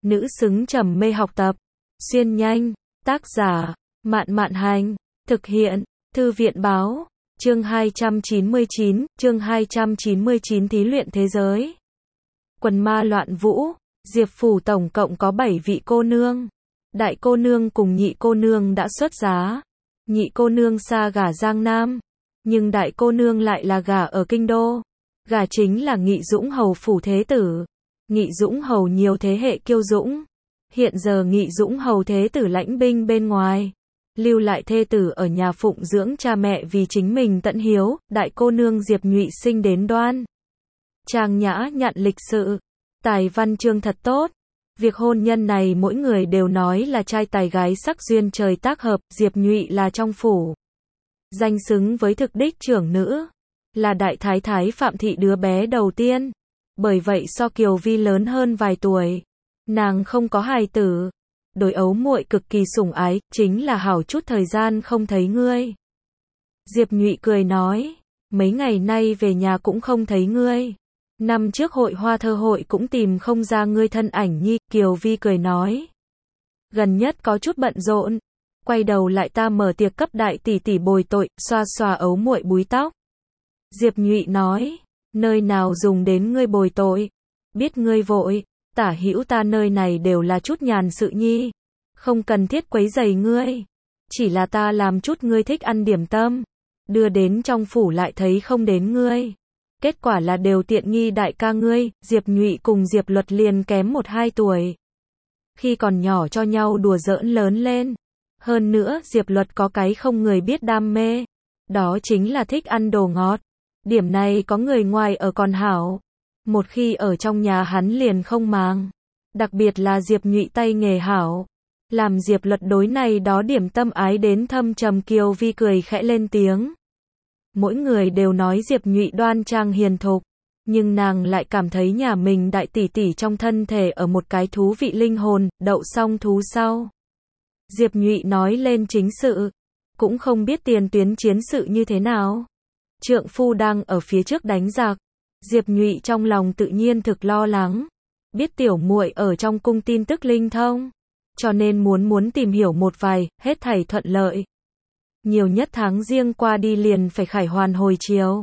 nữ xứng trầm mê học tập. Xuyên nhanh, tác giả, Mạn Mạn Hành, thực hiện, Thư viện Báo, chương 299 thí luyện thế giới. Quần ma loạn vũ, Diệp phủ tổng cộng có 7 vị cô nương. Đại cô nương cùng nhị cô nương đã xuất giá. Nhị cô nương xa gả Giang Nam, nhưng đại cô nương lại là gả ở Kinh Đô. Gả chính là Nghị Dũng hầu phủ thế tử. Nghị Dũng hầu nhiều thế hệ kiêu dũng. Hiện giờ Nghị Dũng hầu thế tử lãnh binh bên ngoài, lưu lại thê tử ở nhà phụng dưỡng cha mẹ vì chính mình tận hiếu. Đại cô nương Diệp Nhụy sinh đến đoan trang nhã nhặn lịch sự, tài văn chương thật tốt. Việc hôn nhân này mỗi người đều nói là trai tài gái sắc duyên trời tác hợp. Diệp Nhụy là trong phủ danh xứng với thực đích trưởng nữ, là đại thái thái Phạm thị đứa bé đầu tiên. Bởi vậy so Kiều Vi lớn hơn vài tuổi, nàng không có hài tử. Đối ấu muội cực kỳ sủng ái, chính là hảo chút thời gian không thấy ngươi. Diệp Nhụy cười nói, mấy ngày nay về nhà cũng không thấy ngươi. Năm trước hội hoa thơ hội cũng tìm không ra ngươi thân ảnh nhi. Kiều Vi cười nói, gần nhất có chút bận rộn, quay đầu lại ta mở tiệc cấp đại tỷ tỷ bồi tội, xoa xoa ấu muội búi tóc. Diệp Nhụy nói, nơi nào dùng đến ngươi bồi tội, biết ngươi vội, tả hữu ta nơi này đều là chút nhàn sự nhi, không cần thiết quấy rầy ngươi, chỉ là ta làm chút ngươi thích ăn điểm tâm, đưa đến trong phủ lại thấy không đến ngươi. Kết quả là đều tiện nghi đại ca ngươi. Diệp Nhụy cùng Diệp Luật liền kém 1-2 tuổi. Khi còn nhỏ cho nhau đùa giỡn lớn lên. Hơn nữa Diệp Luật có cái không người biết đam mê, đó chính là thích ăn đồ ngọt. Điểm này có người ngoài ở còn hảo, một khi ở trong nhà hắn liền không màng. Đặc biệt là Diệp Nhụy tay nghề hảo, làm Diệp Luật đối này đó điểm tâm ái đến thâm trầm. Kiều Vi cười khẽ lên tiếng. Mỗi người đều nói Diệp Nhụy đoan trang hiền thục, nhưng nàng lại cảm thấy nhà mình đại tỷ tỷ trong thân thể ở một cái thú vị linh hồn. Đậu xong thú sau, Diệp Nhụy nói lên chính sự, cũng không biết tiền tuyến chiến sự như thế nào. Trượng phu đang ở phía trước đánh giặc, Diệp Nhụy trong lòng tự nhiên thực lo lắng. Biết tiểu muội ở trong cung tin tức linh thông, cho nên muốn tìm hiểu một vài, hết thảy thuận lợi. Nhiều nhất tháng riêng qua đi liền phải khải hoàn hồi chiều.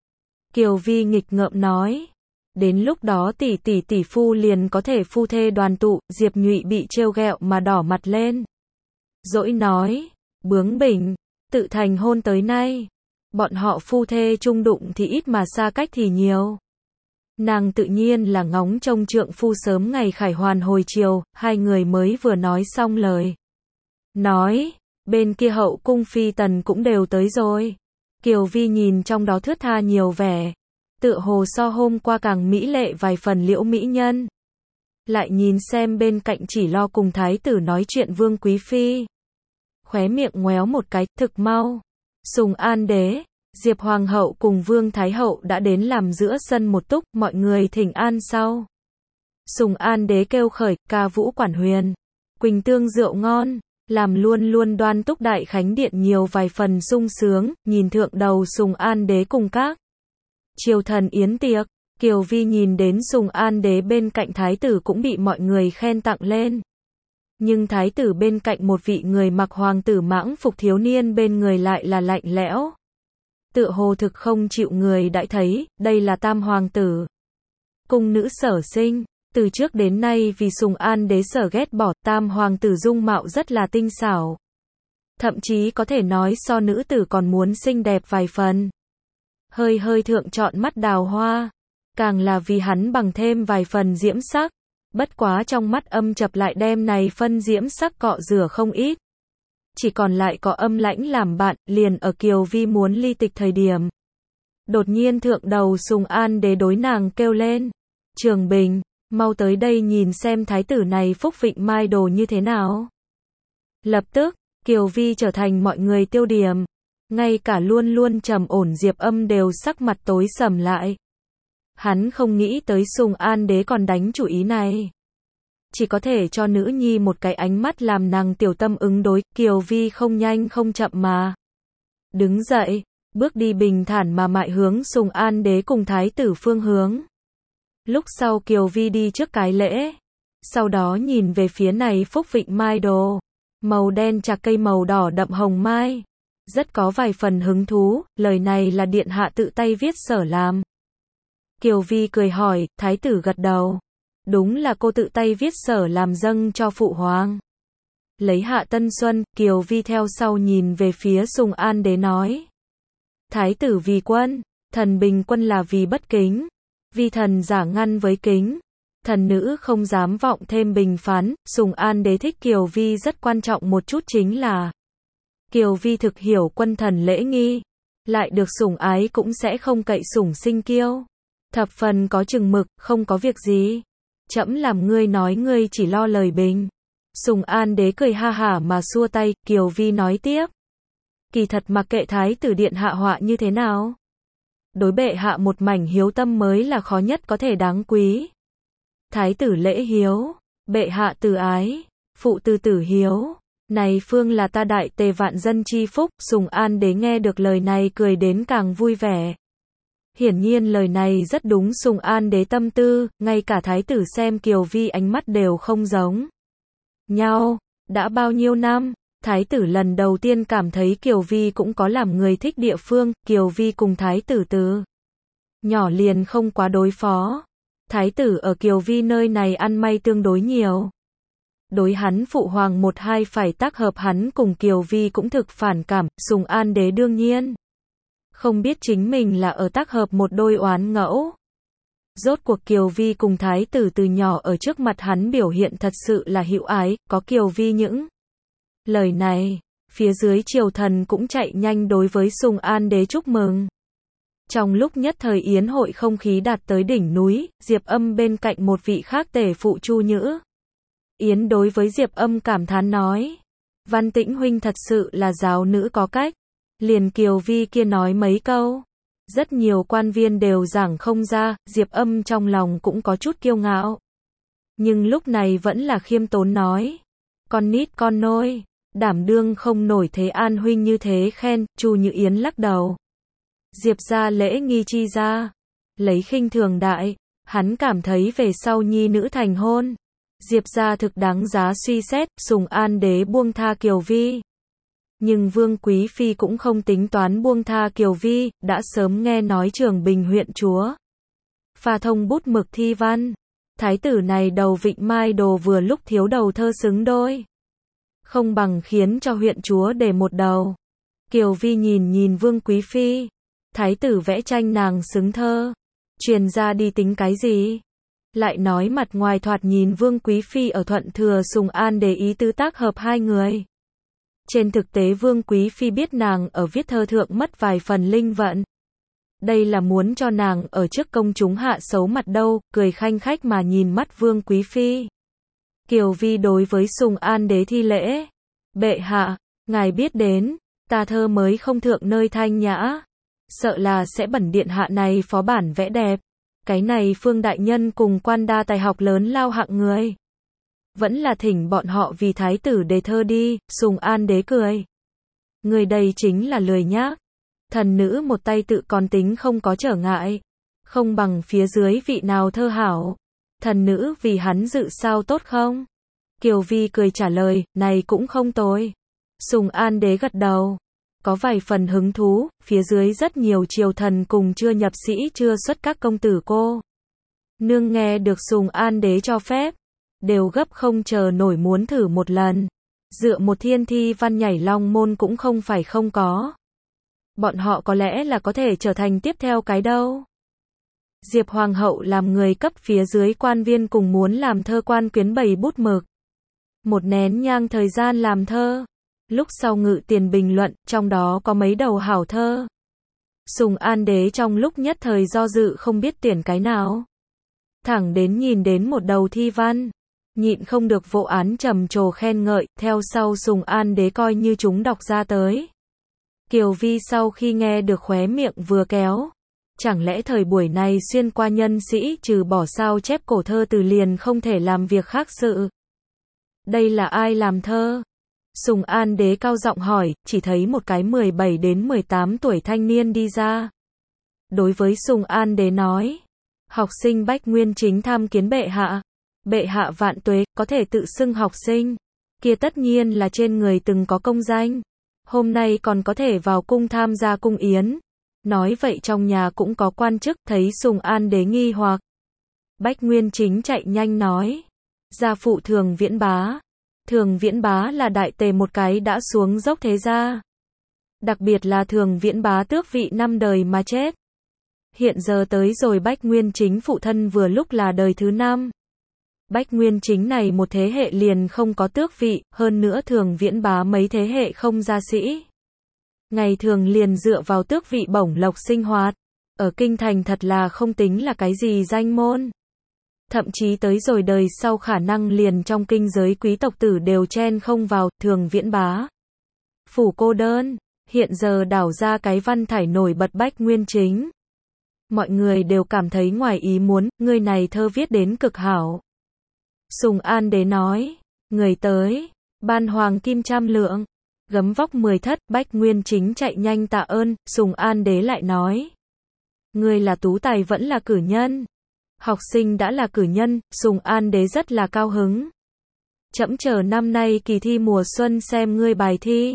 Kiều Vi nghịch ngợm nói, đến lúc đó tỷ phu liền có thể phu thê đoàn tụ. Diệp Nhụy bị trêu ghẹo mà đỏ mặt lên, dỗi nói, bướng bỉnh, tự thành hôn tới nay, bọn họ phu thê chung đụng thì ít mà xa cách thì nhiều. Nàng tự nhiên là ngóng trông trượng phu sớm ngày khải hoàn hồi chiều. Hai người mới vừa nói xong lời nói, bên kia hậu cung phi tần cũng đều tới rồi. Kiều Vi nhìn trong đó thướt tha nhiều vẻ, tựa hồ so hôm qua càng mỹ lệ vài phần Liễu mỹ nhân. Lại nhìn xem bên cạnh chỉ lo cùng thái tử nói chuyện Vương quý phi, khóe miệng ngoéo một cái. Thực mau, Sùng An đế, Diệp hoàng hậu cùng Vương thái hậu đã đến làm giữa sân một túc. Mọi người thỉnh an sau, Sùng An đế kêu khởi, ca vũ quản huyền, quỳnh tương rượu ngon, làm luôn đoan túc đại khánh điện nhiều vài phần sung sướng. Nhìn thượng đầu Sùng An đế cùng các triều thần yến tiệc, Kiều Vi nhìn đến Sùng An đế bên cạnh thái tử cũng bị mọi người khen tặng lên. Nhưng thái tử bên cạnh một vị người mặc hoàng tử mãng phục thiếu niên bên người lại là lạnh lẽo, tựa hồ thực không chịu người đãi thấy. Đây là tam hoàng tử, cung nữ sở sinh. Từ trước đến nay vì Sùng An đế sở ghét bỏ, tam hoàng tử dung mạo rất là tinh xảo, thậm chí có thể nói so nữ tử còn muốn xinh đẹp vài phần. Hơi thượng chọn mắt đào hoa, càng là vì hắn bằng thêm vài phần diễm sắc. Bất quá trong mắt âm chập lại đem này phân diễm sắc cọ rửa không ít, chỉ còn lại có âm lãnh làm bạn. Liền ở Kiều Vi muốn ly tịch thời điểm, đột nhiên thượng đầu Sùng An đế đối nàng kêu lên, Trường Bình, mau tới đây nhìn xem thái tử này phúc vịnh mai đồ như thế nào. Lập tức, Kiều Vi trở thành mọi người tiêu điểm, ngay cả luôn trầm ổn Diệp Âm đều sắc mặt tối sầm lại. Hắn không nghĩ tới Sùng An đế còn đánh chủ ý này, chỉ có thể cho nữ nhi một cái ánh mắt làm nàng tiểu tâm ứng đối. Kiều Vi không nhanh không chậm mà đứng dậy, bước đi bình thản mà mại hướng Sùng An đế cùng thái tử phương hướng. Lúc sau Kiều Vi đi trước cái lễ, Sau đó nhìn về phía này Phúc Vịnh Mai Đồ. Màu đen chạc cây màu đỏ đậm hồng mai. Rất có vài phần hứng thú, lời này là điện hạ tự tay viết sở làm. Kiều Vi cười hỏi, thái tử gật đầu. Đúng là cô tự tay viết sở làm dâng cho phụ hoàng. Lấy Hạ Tân Xuân, Kiều Vi theo sau nhìn về phía Sùng An Đế nói. Thái tử vì quân, thần bình quân là vì bất kính. Vi thần giả ngăn với kính. Thần nữ không dám vọng thêm bình phán. Sùng An Đế thích Kiều Vi rất quan trọng một chút chính là Kiều Vi thực hiểu quân thần lễ nghi. Lại được sủng ái cũng sẽ không cậy sủng sinh kiêu. Thập phần có chừng mực, không có việc gì. Trẫm làm ngươi nói ngươi chỉ lo lời bình. Sùng An Đế cười ha hả mà xua tay. Kiều Vi nói tiếp. Kỳ thật mặc kệ thái tử điện hạ họa như thế nào. Đối bệ hạ một mảnh hiếu tâm mới là khó nhất có thể đáng quý. Thái tử lễ hiếu, bệ hạ từ ái, phụ từ tử hiếu. Này phương là ta đại tề vạn dân chi phúc. Sùng An Đế nghe được lời này cười đến càng vui vẻ. Hiển nhiên lời này rất đúng Sùng An Đế tâm tư, ngay cả thái tử xem Kiều Vi ánh mắt đều không giống nhau. Đã bao nhiêu năm, thái tử lần đầu tiên cảm thấy Kiều Vi cũng có làm người thích địa phương. Kiều Vi cùng thái tử từ nhỏ liền không quá đối phó. Thái tử ở Kiều Vi nơi này ăn may tương đối nhiều. Đối hắn phụ hoàng một hai phải tác hợp hắn cùng Kiều Vi cũng thực phản cảm. Sùng An Đế đương nhiên không biết chính mình là ở tác hợp một đôi oán ngẫu. Rốt cuộc Kiều Vi cùng thái tử từ nhỏ ở trước mặt hắn biểu hiện thật sự là hữu ái. Có Kiều Vi những lời này, phía dưới triều thần cũng chạy nhanh đối với Sùng An Đế chúc mừng. Trong lúc nhất thời yến hội không khí đạt tới đỉnh núi, Diệp Âm bên cạnh một vị khác tể phụ Chu Nhữ Yến đối với Diệp Âm cảm thán nói. Văn Tĩnh huynh thật sự là giáo nữ có cách. Liền Kiều Vi kia nói mấy câu. Rất nhiều quan viên đều giảng không ra, Diệp Âm trong lòng cũng có chút kiêu ngạo. Nhưng lúc này vẫn là khiêm tốn nói. Con nít con nôi, đảm đương không nổi thế An huynh như thế khen. Chu Nhữ Yến lắc đầu. Diệp gia lễ nghi chi ra. Lấy khinh thường đại. Hắn cảm thấy về sau nhi nữ thành hôn. Diệp gia thực đáng giá suy xét. Sùng An Đế buông tha Kiều Vi. Nhưng Vương Quý Phi cũng không tính toán buông tha Kiều Vi. Đã sớm nghe nói Trường Bình huyện chúa pha thông bút mực thi văn. Thái tử này đầu Vịnh Mai Đồ vừa lúc thiếu đầu thơ xứng đôi. Không bằng khiến cho huyện chúa để một đầu. Kiều Vi nhìn Vương Quý Phi. Thái tử vẽ tranh nàng xứng thơ. Truyền ra đi tính cái gì? Lại nói mặt ngoài thoạt nhìn Vương Quý Phi ở thuận thừa Sùng An Đế ý tứ tác hợp hai người. Trên thực tế Vương Quý Phi biết nàng ở viết thơ thượng mất vài phần linh vận. Đây là muốn cho nàng ở trước công chúng hạ xấu mặt đâu, cười khanh khách mà nhìn mắt Vương Quý Phi. Kiều Vi đối với Sùng An Đế thi lễ. Bệ hạ, ngài biết đến, ta thơ mới không thượng nơi thanh nhã. Sợ là sẽ bẩn điện hạ này phó bản vẽ đẹp. Cái này Phương đại nhân cùng quan đa tài học lớn lao hạng người. Vẫn là thỉnh bọn họ vì thái tử đề thơ đi. Sùng An Đế cười. Người đây chính là lười nhác. Thần nữ một tay tự còn tính không có trở ngại. Không bằng phía dưới vị nào thơ hảo. Thần nữ vì hắn dự sao tốt không? Kiều Vi cười trả lời, này cũng không tồi. Sùng An Đế gật đầu. Có vài phần hứng thú, phía dưới rất nhiều triều thần cùng chưa nhập sĩ chưa xuất các công tử cô nương nghe được Sùng An Đế cho phép, đều gấp không chờ nổi muốn thử một lần. Dựa một thiên thi văn nhảy long môn cũng không phải không có. Bọn họ có lẽ là có thể trở thành tiếp theo cái đâu. Diệp Hoàng hậu làm người cấp phía dưới quan viên cùng muốn làm thơ quan quyến bày bút mực. Một nén nhang thời gian làm thơ. Lúc sau Ngự Tiền bình luận, trong đó có mấy đầu hảo thơ. Sùng An Đế trong lúc nhất thời do dự không biết tuyển cái nào. Thẳng đến nhìn đến một đầu thi văn. Nhịn không được vô án trầm trồ khen ngợi, theo sau Sùng An Đế coi như chúng đọc ra tới. Kiều Vi sau khi nghe được khóe miệng vừa kéo. Chẳng lẽ thời buổi này xuyên qua nhân sĩ trừ bỏ sao chép cổ thơ từ liền không thể làm việc khác sự. Đây là ai làm thơ? Sùng An Đế cao giọng hỏi, chỉ thấy một cái 17 đến 18 tuổi thanh niên đi ra. Đối với Sùng An Đế nói, học sinh Bách Nguyên chính tham kiến bệ hạ. Bệ hạ vạn tuế, có thể tự xưng học sinh. Kia tất nhiên là trên người từng có công danh. Hôm nay còn có thể vào cung tham gia cung yến. Nói vậy trong nhà cũng có quan chức, thấy Sùng An Đế nghi hoặc. Bách Nguyên Chính chạy nhanh nói. Gia phụ Thường Viễn Bá. Thường Viễn Bá là đại tề một cái đã xuống dốc thế gia. Đặc biệt là Thường Viễn Bá tước vị 5 đời mà chết. Hiện giờ tới rồi Bách Nguyên Chính phụ thân vừa lúc là đời thứ 5. Bách Nguyên Chính này một thế hệ liền không có tước vị, hơn nữa Thường Viễn Bá mấy thế hệ không gia sĩ. Ngày thường liền dựa vào tước vị bổng lộc sinh hoạt. Ở kinh thành thật là không tính là cái gì danh môn. Thậm chí tới rồi đời sau khả năng liền trong kinh giới quý tộc tử đều chen không vào. Thường Viễn Bá phủ cô đơn, hiện giờ đảo ra cái văn thải nổi bật Bách Nguyên Chính. Mọi người đều cảm thấy ngoài ý muốn, người này thơ viết đến cực hảo. Sùng An Đế nói, người tới, ban hoàng kim trăm lượng, gấm vóc 10 thất. Bách Nguyên Chính chạy nhanh tạ ơn. Sùng An Đế lại nói, người là tú tài vẫn là cử nhân. Học sinh đã là cử nhân. Sùng An Đế rất là cao hứng. Trẫm chờ năm nay kỳ thi mùa xuân xem ngươi bài thi.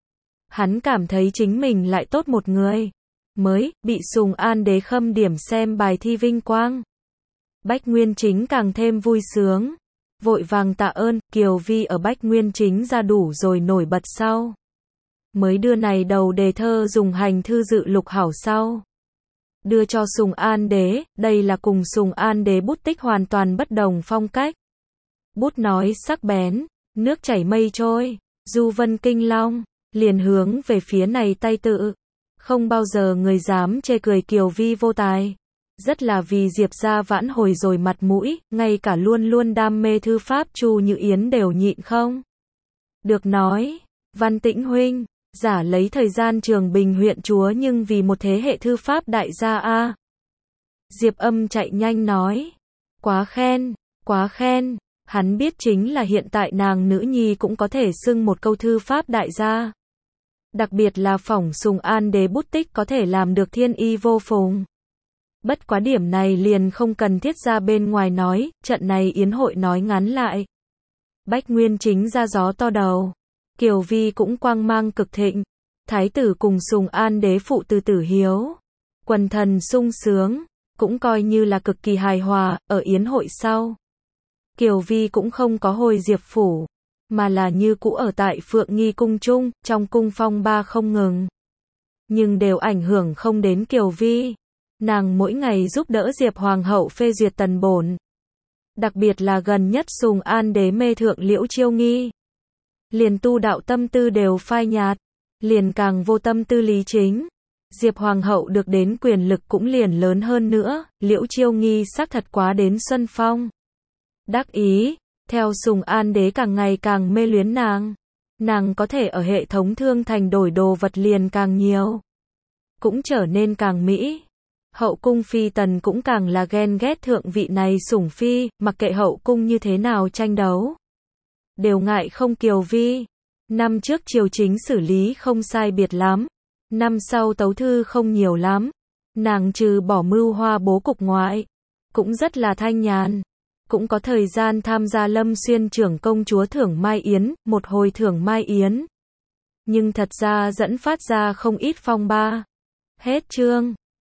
Hắn cảm thấy chính mình lại tốt một người. Mới, bị Sùng An Đế khâm điểm xem bài thi vinh quang. Bách Nguyên Chính càng thêm vui sướng. Vội vàng tạ ơn. Kiều Vi ở Bách Nguyên Chính ra đủ rồi nổi bật sau. Mới đưa này đầu đề thơ dùng hành thư dự lục hảo sau. Đưa cho Sùng An Đế, đây là cùng Sùng An Đế bút tích hoàn toàn bất đồng phong cách. Bút nói sắc bén, nước chảy mây trôi, du vân kinh long, liền hướng về phía này tay tự. Không bao giờ người dám chê cười Kiều Vi vô tài. Rất là vì Diệp gia vãn hồi rồi mặt mũi, ngay cả luôn luôn đam mê thư pháp Chu Như Yến đều nhịn không được nói, Văn Tĩnh huynh, giả lấy thời gian Trường Bình huyện chúa nhưng vì một thế hệ thư pháp đại gia a. Diệp Âm chạy nhanh nói, quá khen, hắn biết chính là hiện tại nàng nữ nhi cũng có thể xưng một câu thư pháp đại gia. Đặc biệt là phỏng Sùng An Đế bút tích có thể làm được thiên y vô phùng. Bất quá điểm này liền không cần thiết ra bên ngoài nói, trận này yến hội nói ngắn lại. Bách Nguyên Chính ra gió to đầu. Kiều Vi cũng quang mang cực thịnh. Thái tử cùng Sùng An Đế phụ từ tử hiếu. Quần thần sung sướng, cũng coi như là cực kỳ hài hòa. Ở yến hội sau, Kiều Vi cũng không có hồi Diệp phủ, mà là như cũ ở tại Phượng Nghi cung chung, trong cung phong ba không ngừng. Nhưng đều ảnh hưởng không đến Kiều Vi. Nàng mỗi ngày giúp đỡ Diệp Hoàng hậu phê duyệt tần bổn. Đặc biệt là gần nhất Sùng An Đế mê thượng Liễu Chiêu Nghi. Liền tu đạo tâm tư đều phai nhạt. Liền càng vô tâm tư lý chính. Diệp Hoàng hậu được đến quyền lực cũng liền lớn hơn nữa. Liễu Chiêu Nghi xác thật quá đến Xuân Phong. Đắc ý, theo Sùng An Đế càng ngày càng mê luyến nàng. Nàng có thể ở hệ thống thương thành đổi đồ vật liền càng nhiều. Cũng trở nên càng mỹ. Hậu cung phi tần cũng càng là ghen ghét thượng vị này sủng phi, mặc kệ hậu cung như thế nào tranh đấu. Đều ngại không Kiều Vi. Năm trước triều chính xử lý không sai biệt lắm. Năm sau tấu thư không nhiều lắm. Nàng trừ bỏ mưu hoa bố cục ngoại. Cũng rất là thanh nhàn. Cũng có thời gian tham gia Lâm Xuyên trưởng công chúa thưởng Mai Yến, một hồi thưởng Mai Yến. Nhưng thật ra dẫn phát ra không ít phong ba. Hết chương.